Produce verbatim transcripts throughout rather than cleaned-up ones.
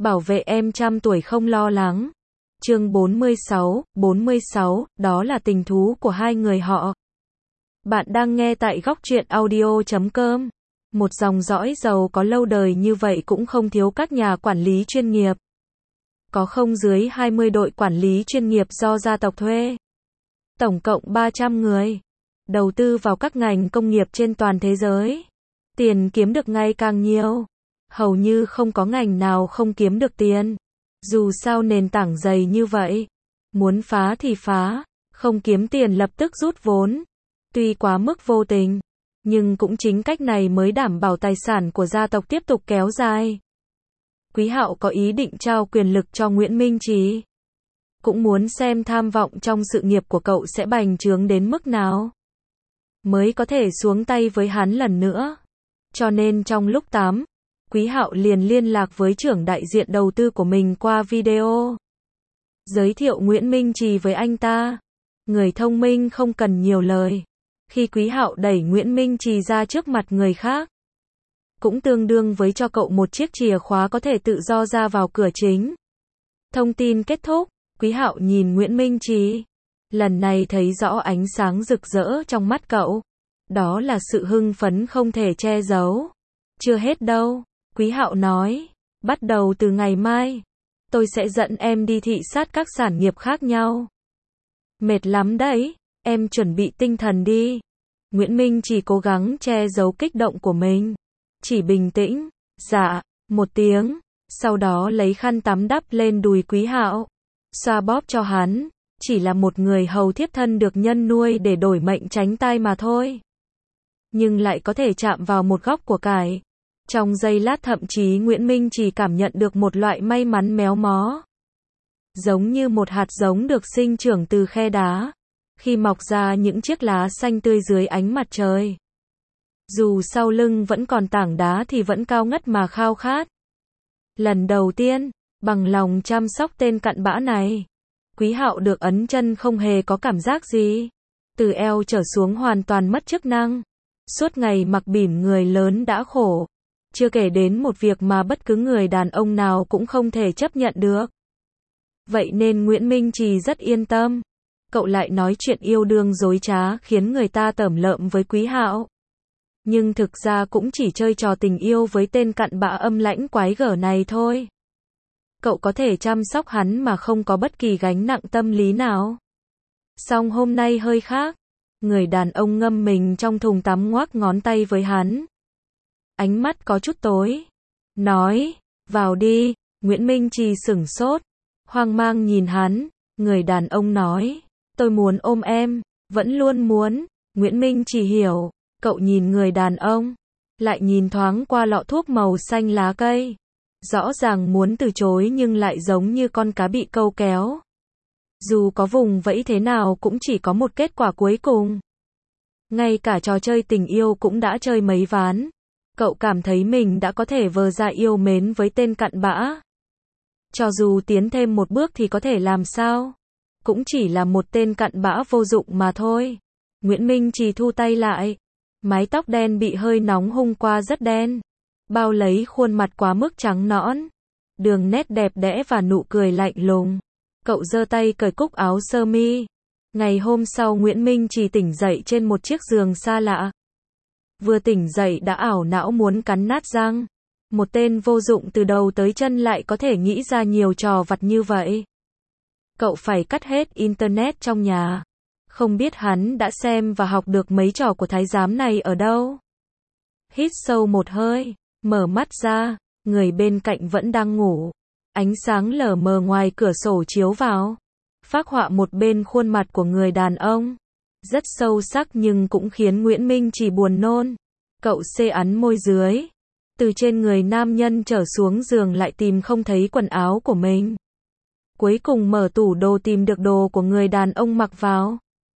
Bảo vệ em trăm tuổi không lo lắng. Chương bốn mươi sáu, bốn mươi sáu, đó là tình thú của hai người họ. Bạn đang nghe tại góc truyện audio chấm com. Một dòng dõi giàu có lâu đời như vậy cũng không thiếu các nhà quản lý chuyên nghiệp. Có không dưới hai mươi đội quản lý chuyên nghiệp do gia tộc thuê. Tổng cộng ba trăm người. Đầu tư vào các ngành công nghiệp trên toàn thế giới. Tiền kiếm được ngày càng nhiều. Hầu như không có ngành nào không kiếm được tiền. Dù sao nền tảng dày như vậy. Muốn phá thì phá, không kiếm tiền lập tức rút vốn. Tuy quá mức vô tình, nhưng cũng chính cách này mới đảm bảo tài sản của gia tộc tiếp tục kéo dài. Quý Hạo có ý định trao quyền lực cho Nguyễn Minh Trì. Cũng muốn xem tham vọng trong sự nghiệp của cậu sẽ bành trướng đến mức nào. Mới có thể xuống tay với hắn lần nữa. Cho nên trong lúc tám, Quý Hạo liền liên lạc với trưởng đại diện đầu tư của mình qua video. Giới thiệu Nguyễn Minh Trì với anh ta. Người thông minh không cần nhiều lời. Khi Quý Hạo đẩy Nguyễn Minh Trì ra trước mặt người khác, cũng tương đương với cho cậu một chiếc chìa khóa có thể tự do ra vào cửa chính. Thông tin kết thúc, Quý Hạo nhìn Nguyễn Minh Trì. Lần này thấy rõ ánh sáng rực rỡ trong mắt cậu. Đó là sự hưng phấn không thể che giấu. Chưa hết đâu, Quý Hạo nói. Bắt đầu từ ngày mai, tôi sẽ dẫn em đi thị sát các sản nghiệp khác nhau. Mệt lắm đấy, em chuẩn bị tinh thần đi. Nguyễn Minh chỉ cố gắng che giấu kích động của mình. Chỉ bình tĩnh, dạ, một tiếng. Sau đó lấy khăn tắm đắp lên đùi Quý Hạo. Xoa bóp cho hắn. Chỉ là một người hầu thiếp thân được nhân nuôi để đổi mệnh tránh tai mà thôi. Nhưng lại có thể chạm vào một góc của cải. Trong giây lát thậm chí Nguyễn Minh chỉ cảm nhận được một loại may mắn méo mó. Giống như một hạt giống được sinh trưởng từ khe đá. Khi mọc ra những chiếc lá xanh tươi dưới ánh mặt trời. Dù sau lưng vẫn còn tảng đá thì vẫn cao ngất mà khao khát. Lần đầu tiên, bằng lòng chăm sóc tên cặn bã này. Quý Hạo được ấn chân không hề có cảm giác gì. Từ eo trở xuống hoàn toàn mất chức năng. Suốt ngày mặc bỉm người lớn đã khổ. Chưa kể đến một việc mà bất cứ người đàn ông nào cũng không thể chấp nhận được. Vậy nên Nguyễn Minh Trì rất yên tâm. Cậu lại nói chuyện yêu đương dối trá khiến người ta tởm lợm với Quý Hạo. Nhưng thực ra cũng chỉ chơi trò tình yêu với tên cặn bã âm lãnh quái gở này thôi. Cậu có thể chăm sóc hắn mà không có bất kỳ gánh nặng tâm lý nào. Song hôm nay hơi khác. Người đàn ông ngâm mình trong thùng tắm ngoác ngón tay với hắn. Ánh mắt có chút tối. Nói, vào đi. Nguyễn Minh Trì sửng sốt. Hoang mang nhìn hắn. Người đàn ông nói, tôi muốn ôm em. Vẫn luôn muốn. Nguyễn Minh Trì hiểu. Cậu nhìn người đàn ông. Lại nhìn thoáng qua lọ thuốc màu xanh lá cây. Rõ ràng muốn từ chối nhưng lại giống như con cá bị câu kéo. Dù có vùng vẫy thế nào cũng chỉ có một kết quả cuối cùng. Ngay cả trò chơi tình yêu cũng đã chơi mấy ván. Cậu cảm thấy mình đã có thể vờ ra yêu mến với tên cặn bã. Cho dù tiến thêm một bước thì có thể làm sao? Cũng chỉ là một tên cặn bã vô dụng mà thôi. Nguyễn Minh chỉ thu tay lại. Mái tóc đen bị hơi nóng hôm qua rất đen. Bao lấy khuôn mặt quá mức trắng nõn. Đường nét đẹp đẽ và nụ cười lạnh lùng. Cậu giơ tay cởi cúc áo sơ mi. Ngày hôm sau Nguyễn Minh chỉ tỉnh dậy trên một chiếc giường xa lạ. Vừa tỉnh dậy đã ảo não muốn cắn nát răng. Một tên vô dụng từ đầu tới chân lại có thể nghĩ ra nhiều trò vặt như vậy. Cậu phải cắt hết internet trong nhà. Không biết hắn đã xem và học được mấy trò của thái giám này ở đâu. Hít sâu một hơi. Mở mắt ra. Người bên cạnh vẫn đang ngủ. Ánh sáng lờ mờ ngoài cửa sổ chiếu vào. Phác họa một bên khuôn mặt của người đàn ông. Rất sâu sắc nhưng cũng khiến Nguyễn Minh chỉ buồn nôn. Cậu xê ắn môi dưới. Từ trên người nam nhân trở xuống giường lại tìm không thấy quần áo của mình. Cuối cùng mở tủ đồ tìm được đồ của người đàn ông mặc vào.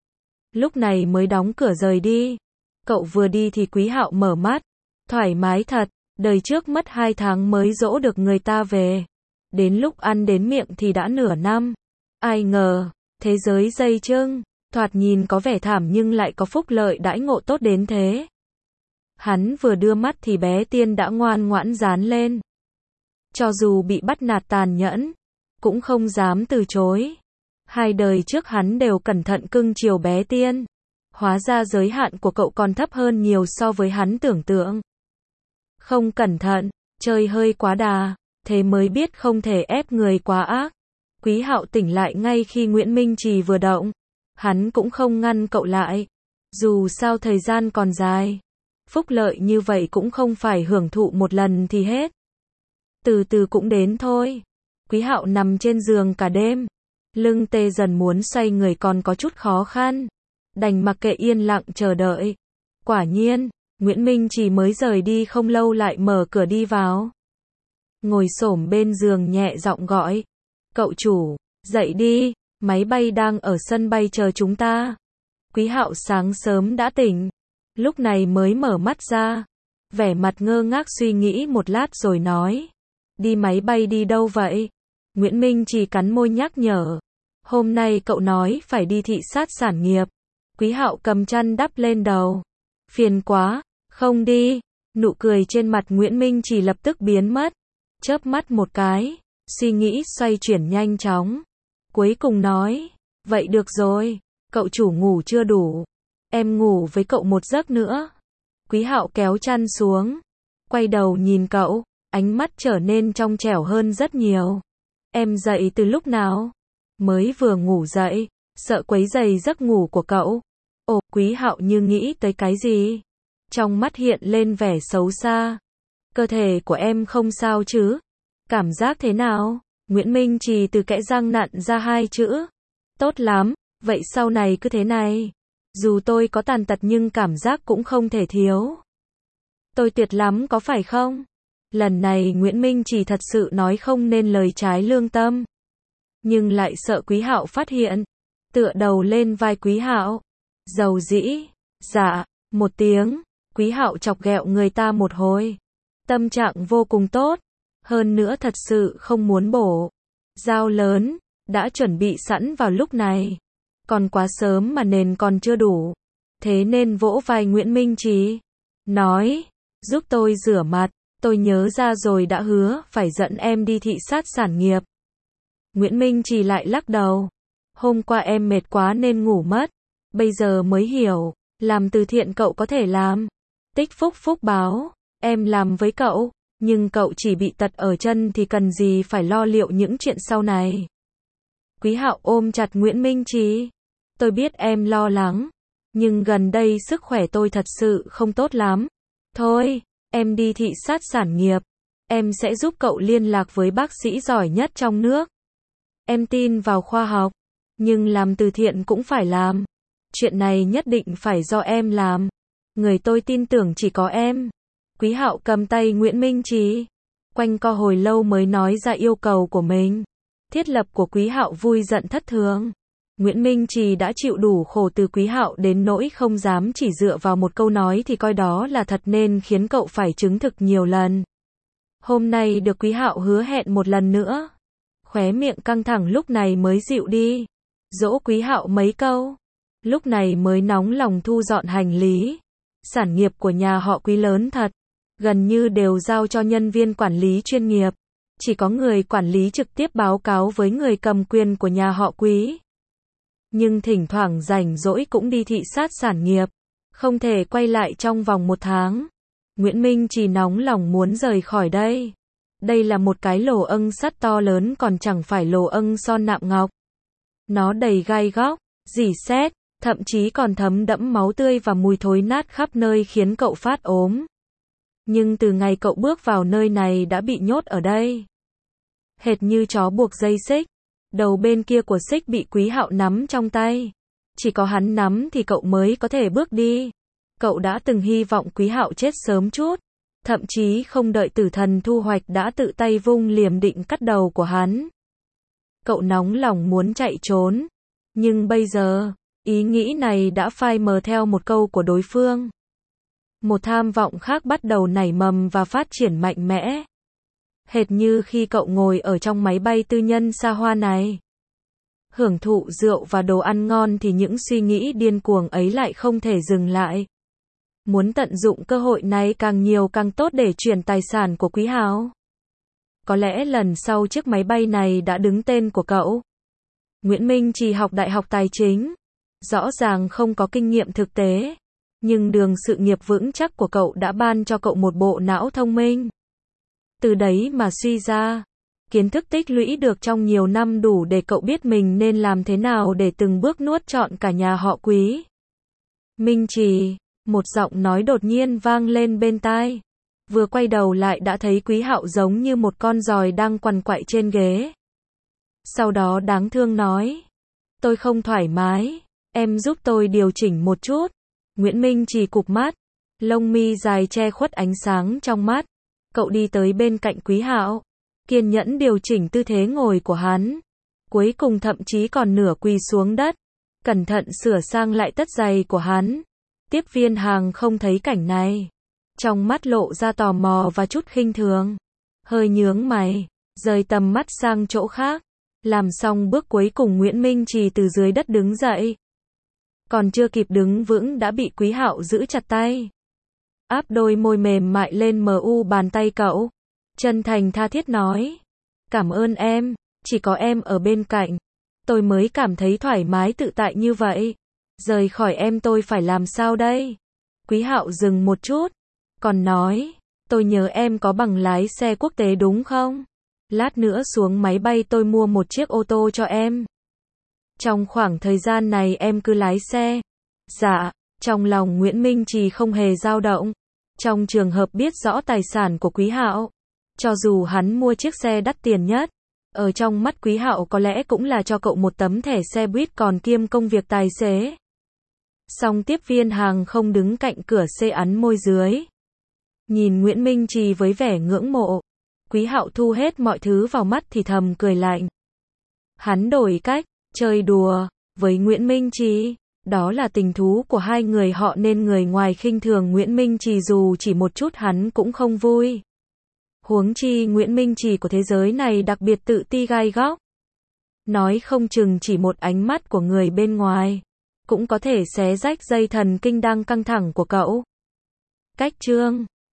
Lúc này mới đóng cửa rời đi. Cậu vừa đi thì Quý Hạo mở mắt. Thoải mái thật. Đời trước mất hai tháng mới dỗ được người ta về. Đến lúc ăn đến miệng thì đã nửa năm. Ai ngờ, thế giới dây chưng, thoạt nhìn có vẻ thảm nhưng lại có phúc lợi đãi ngộ tốt đến thế. Hắn vừa đưa mắt thì bé Tiên đã ngoan ngoãn dán lên. cho dù bị bắt nạt tàn nhẫn, cũng không dám từ chối. Hai đời trước hắn đều cẩn thận cưng chiều bé Tiên. Hóa ra giới hạn của cậu còn thấp hơn nhiều so với hắn tưởng tượng. Không cẩn thận, chơi hơi quá đà, thế mới biết không thể ép người quá ác. Quý Hạo tỉnh lại ngay khi Nguyễn Minh Trì vừa động. Hắn cũng không ngăn cậu lại. Dù sao thời gian còn dài. Phúc lợi như vậy cũng không phải hưởng thụ một lần thì hết. Từ từ cũng đến thôi. Quý Hạo nằm trên giường cả đêm. Lưng tê dần muốn xoay người còn có chút khó khăn. Đành mặc kệ yên lặng chờ đợi. Quả nhiên, Nguyễn Minh Trì mới rời đi không lâu lại mở cửa đi vào. Ngồi xổm bên giường nhẹ giọng gọi. Cậu chủ, dậy đi, máy bay đang ở sân bay chờ chúng ta. Quý Hạo sáng sớm đã tỉnh. Lúc này mới mở mắt ra. Vẻ mặt ngơ ngác suy nghĩ một lát rồi nói. Đi máy bay đi đâu vậy? Nguyễn Minh Trì cắn môi nhắc nhở. Hôm nay cậu nói phải đi thị sát sản nghiệp. Quý Hạo cầm chăn đắp lên đầu. Phiền quá, không đi. Nụ cười trên mặt Nguyễn Minh Trì lập tức biến mất. Chớp mắt một cái, suy nghĩ xoay chuyển nhanh chóng. Cuối cùng nói, vậy được rồi, cậu chủ ngủ chưa đủ. Em ngủ với cậu một giấc nữa. Quý Hạo kéo chăn xuống. Quay đầu nhìn cậu, ánh mắt trở nên trong trẻo hơn rất nhiều. Em dậy từ lúc nào? Mới vừa ngủ dậy, sợ quấy rầy giấc ngủ của cậu. Ồ, Quý Hạo như nghĩ tới cái gì? Trong mắt hiện lên vẻ xấu xa. Cơ thể của em không sao chứ? Cảm giác thế nào? Nguyễn Minh Trì từ kẽ răng nặn ra hai chữ. Tốt lắm, vậy sau này cứ thế này. Dù tôi có tàn tật nhưng cảm giác cũng không thể thiếu. Tôi tuyệt lắm có phải không? Lần này Nguyễn Minh Trì thật sự nói không nên lời trái lương tâm. Nhưng lại sợ Quý Hạo phát hiện. Tựa đầu lên vai Quý Hạo. Dầu dĩ. Dạ. Một tiếng. Quý Hạo chọc ghẹo người ta một hồi. Tâm trạng vô cùng tốt. Hơn nữa thật sự không muốn bổ. Dao lớn. Đã chuẩn bị sẵn vào lúc này. Còn quá sớm mà nền còn chưa đủ. Thế nên vỗ vai Nguyễn Minh Trì. Nói. Giúp tôi rửa mặt. Tôi nhớ ra rồi đã hứa phải dẫn em đi thị sát sản nghiệp. Nguyễn Minh Trì lại lắc đầu. Hôm qua em mệt quá nên ngủ mất. Bây giờ mới hiểu. Làm từ thiện cậu có thể làm. Tích phúc phúc báo. Em làm với cậu. Nhưng cậu chỉ bị tật ở chân thì cần gì phải lo liệu những chuyện sau này. Quý Hạo ôm chặt Nguyễn Minh Trì. Tôi biết em lo lắng. Nhưng gần đây sức khỏe tôi thật sự không tốt lắm. Thôi, em đi thị sát sản nghiệp. Em sẽ giúp cậu liên lạc với bác sĩ giỏi nhất trong nước. Em tin vào khoa học. Nhưng làm từ thiện cũng phải làm. Chuyện này nhất định phải do em làm. Người tôi tin tưởng chỉ có em. Quý Hạo cầm tay Nguyễn Minh Trì. Quanh co hồi lâu mới nói ra yêu cầu của mình. Thiết lập của Quý Hạo vui giận thất thường. Nguyễn Minh Trì đã chịu đủ khổ từ Quý Hạo đến nỗi không dám chỉ dựa vào một câu nói thì coi đó là thật nên khiến cậu phải chứng thực nhiều lần. Hôm nay được Quý Hạo hứa hẹn một lần nữa. Khóe miệng căng thẳng lúc này mới dịu đi. Dỗ Quý Hạo mấy câu. Lúc này mới nóng lòng thu dọn hành lý. Sản nghiệp của nhà họ Quý lớn thật. Gần như đều giao cho nhân viên quản lý chuyên nghiệp. Chỉ có người quản lý trực tiếp báo cáo với người cầm quyền của nhà họ Quý. Nhưng thỉnh thoảng rảnh rỗi cũng đi thị sát sản nghiệp. Không thể quay lại trong vòng một tháng. Nguyễn Minh Trì nóng lòng muốn rời khỏi đây. Đây là một cái lỗ ân sắt to lớn còn chẳng phải lỗ ân son nạm ngọc. Nó đầy gai góc, rỉ sét, thậm chí còn thấm đẫm máu tươi và mùi thối nát khắp nơi khiến cậu phát ốm. Nhưng từ ngày cậu bước vào nơi này đã bị nhốt ở đây. Hệt như chó buộc dây xích. Đầu bên kia của xích bị Quý Hạo nắm trong tay. Chỉ có hắn nắm thì cậu mới có thể bước đi. Cậu đã từng hy vọng Quý Hạo chết sớm chút. Thậm chí không đợi tử thần thu hoạch đã tự tay vung liềm định cắt đầu của hắn. Cậu nóng lòng muốn chạy trốn. Nhưng bây giờ, ý nghĩ này đã phai mờ theo một câu của đối phương. Một tham vọng khác bắt đầu nảy mầm và phát triển mạnh mẽ. Hệt như khi cậu ngồi ở trong máy bay tư nhân xa hoa này. Hưởng thụ rượu và đồ ăn ngon thì những suy nghĩ điên cuồng ấy lại không thể dừng lại. Muốn tận dụng cơ hội này càng nhiều càng tốt để chuyển tài sản của Quý Hạo. có lẽ lần sau chiếc máy bay này đã đứng tên của cậu. Nguyễn Minh Trì học đại học tài chính, rõ ràng không có kinh nghiệm thực tế, nhưng đường sự nghiệp vững chắc của cậu đã ban cho cậu một bộ não thông minh. Từ đấy mà suy ra, kiến thức tích lũy được trong nhiều năm đủ để cậu biết mình nên làm thế nào để từng bước nuốt trọn cả nhà họ Quý. Minh Trì, một giọng nói đột nhiên vang lên bên tai. Vừa quay đầu lại đã thấy Quý Hạo giống như một con giòi đang quằn quại trên ghế. Sau đó đáng thương nói, tôi không thoải mái, em giúp tôi điều chỉnh một chút. Nguyễn Minh Trì cụp mắt, lông mi dài che khuất ánh sáng trong mắt. Cậu đi tới bên cạnh Quý Hạo, kiên nhẫn điều chỉnh tư thế ngồi của hắn. Cuối cùng thậm chí còn nửa quỳ xuống đất, cẩn thận sửa sang lại tất giày của hắn. Tiếp viên hàng không thấy cảnh này, trong mắt lộ ra tò mò và chút khinh thường. Hơi nhướng mày, rời tầm mắt sang chỗ khác. Làm xong bước cuối cùng Nguyễn Minh Trì từ dưới đất đứng dậy. Còn chưa kịp đứng vững đã bị Quý Hạo giữ chặt tay. Áp đôi môi mềm mại lên mờ u bàn tay cậu. Chân thành tha thiết nói. Cảm ơn em, chỉ có em ở bên cạnh. Tôi mới cảm thấy thoải mái tự tại như vậy. Rời khỏi em tôi phải làm sao đây? Quý Hạo dừng một chút. Còn nói, tôi nhớ em có bằng lái xe quốc tế đúng không? Lát nữa xuống máy bay tôi mua một chiếc ô tô cho em. Trong khoảng thời gian này em cứ lái xe. Dạ, trong lòng Nguyễn Minh Trì không hề dao động. Trong trường hợp biết rõ tài sản của Quý Hạo, cho dù hắn mua chiếc xe đắt tiền nhất, ở trong mắt Quý Hạo có lẽ cũng là cho cậu một tấm thẻ xe buýt còn kiêm công việc tài xế. Song tiếp viên hàng không đứng cạnh cửa xe ắn môi dưới. Nhìn Nguyễn Minh Trì với vẻ ngưỡng mộ. Quý Hạo thu hết mọi thứ vào mắt thì thầm cười lạnh. Hắn đổi cách, chơi đùa, với Nguyễn Minh Trì. Đó là tình thú của hai người họ nên người ngoài khinh thường Nguyễn Minh Trì dù chỉ một chút hắn cũng không vui. Huống chi Nguyễn Minh Trì của thế giới này đặc biệt tự ti gai góc. Nói không chừng chỉ một ánh mắt của người bên ngoài, cũng có thể xé rách dây thần kinh đang căng thẳng của cậu. Cách chương